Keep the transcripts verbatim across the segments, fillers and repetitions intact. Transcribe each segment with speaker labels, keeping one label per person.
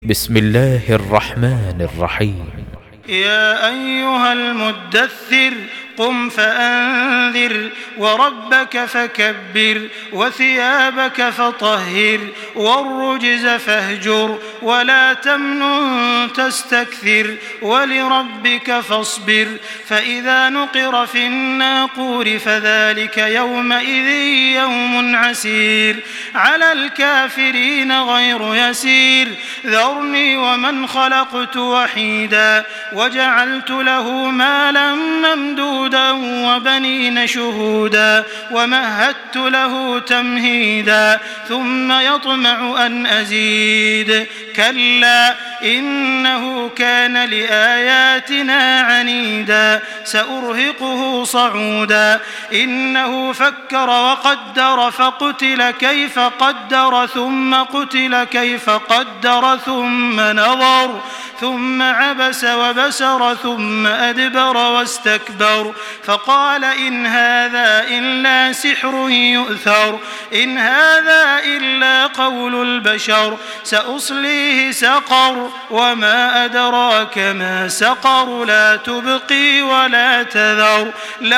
Speaker 1: بسم الله الرحمن الرحيم.
Speaker 2: يا أيها المدثر قم فأنذر وربك فكبر وثيابك فطهر والرجز فاهجر ولا تمنن تستكثر ولربك فاصبر فإذا نقر في الناقور فذلك يومئذ يوم عسير على الكافرين غير يسير ذرني ومن خلقت وحيدا وجعلت له مالا ممدودا وبنين شهودا ومهدت له تمهيدا ثم يطمع أن أزيد كلا إنه كان لآياتنا عنيدا سأرهقه صعودا إنه فكر وقدر فقتل كيف قدر ثم قتل كيف قدر ثم نظر ثم عبس وبسر ثم أدبر واستكبر فقال إن هذا إلا سحر يؤثر إن هذا إلا قول البشر سأصليه سقر وما أدراك ما سقر لا تبقي ولا تذر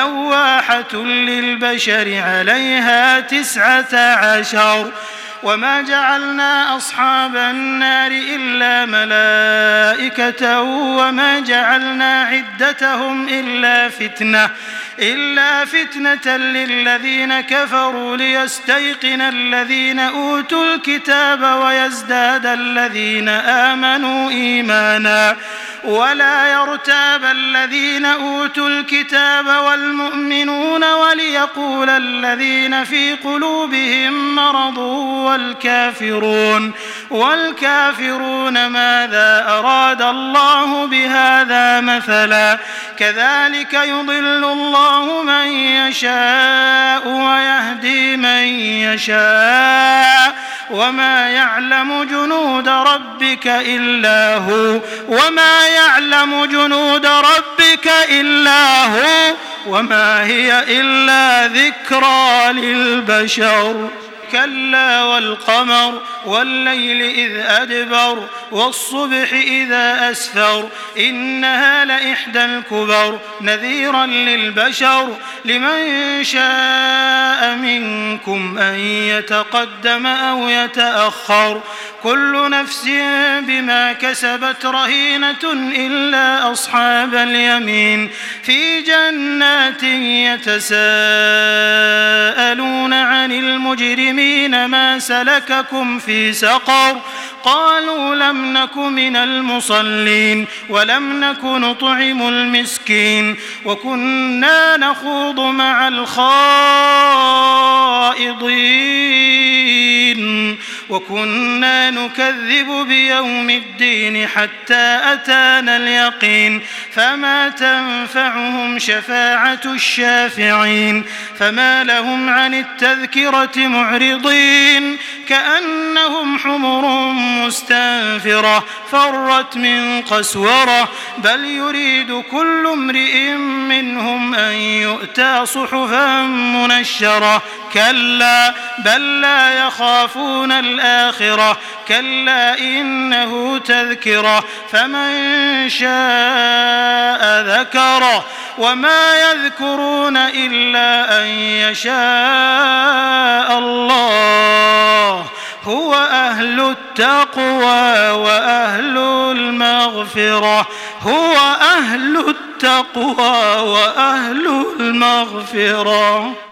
Speaker 2: لواحة للبشر عليها تسعة عشر وما جعلنا أصحاب النار إلا ملائكة وما جعلنا عدتهم إلا فتنة إلا فتنة للذين كفروا ليستيقن الذين أوتوا الكتاب ويزداد الذين آمنوا إيمانا ولا يرتاب الذين أوتوا الكتاب والمؤمنون وليقول الذين في قلوبهم مرض والكافرون والكافرون ماذا أراد الله بهذا مثلا كذلك يضل الله من يشاء ويهدي من يشاء وما يعلم جنود ربك إلا هو وما يعلم جنود ربك إلا هو وما هي إلا ذكرى للبشر كلا والقمر والليل إذ أدبر والصبح إذا أسفر إنها لإحدى الكبر نذيرا للبشر لمن شاء منكم أن يتقدم أو يتأخر كل نفس بما كسبت رهينة إلا أصحاب اليمين في جنات يتساءلون عن المجرمين ما سلككم في سقر قالوا لم نك من المصلين ولم نك نطعم المسكين وكنا نخوض مع الخائضين وكنا نكذب بيوم الدين حتى أتانا اليقين فما تنفعهم شفاعة الشافعين فما لهم عن التذكرة معرضين كأنهم حمر مستنفرة فرت من قسورة بل يريد كل امرئ منهم أن يؤتى صحفا منشرة كلا بل لا يخافون الآخرة كلا إنه تذكرة فمن شاء ذكره وما يذكرون إلا أن يشاء الله هو أهل التقوى وأهل المغفرة هو أهل التقوى وأهل المغفرة.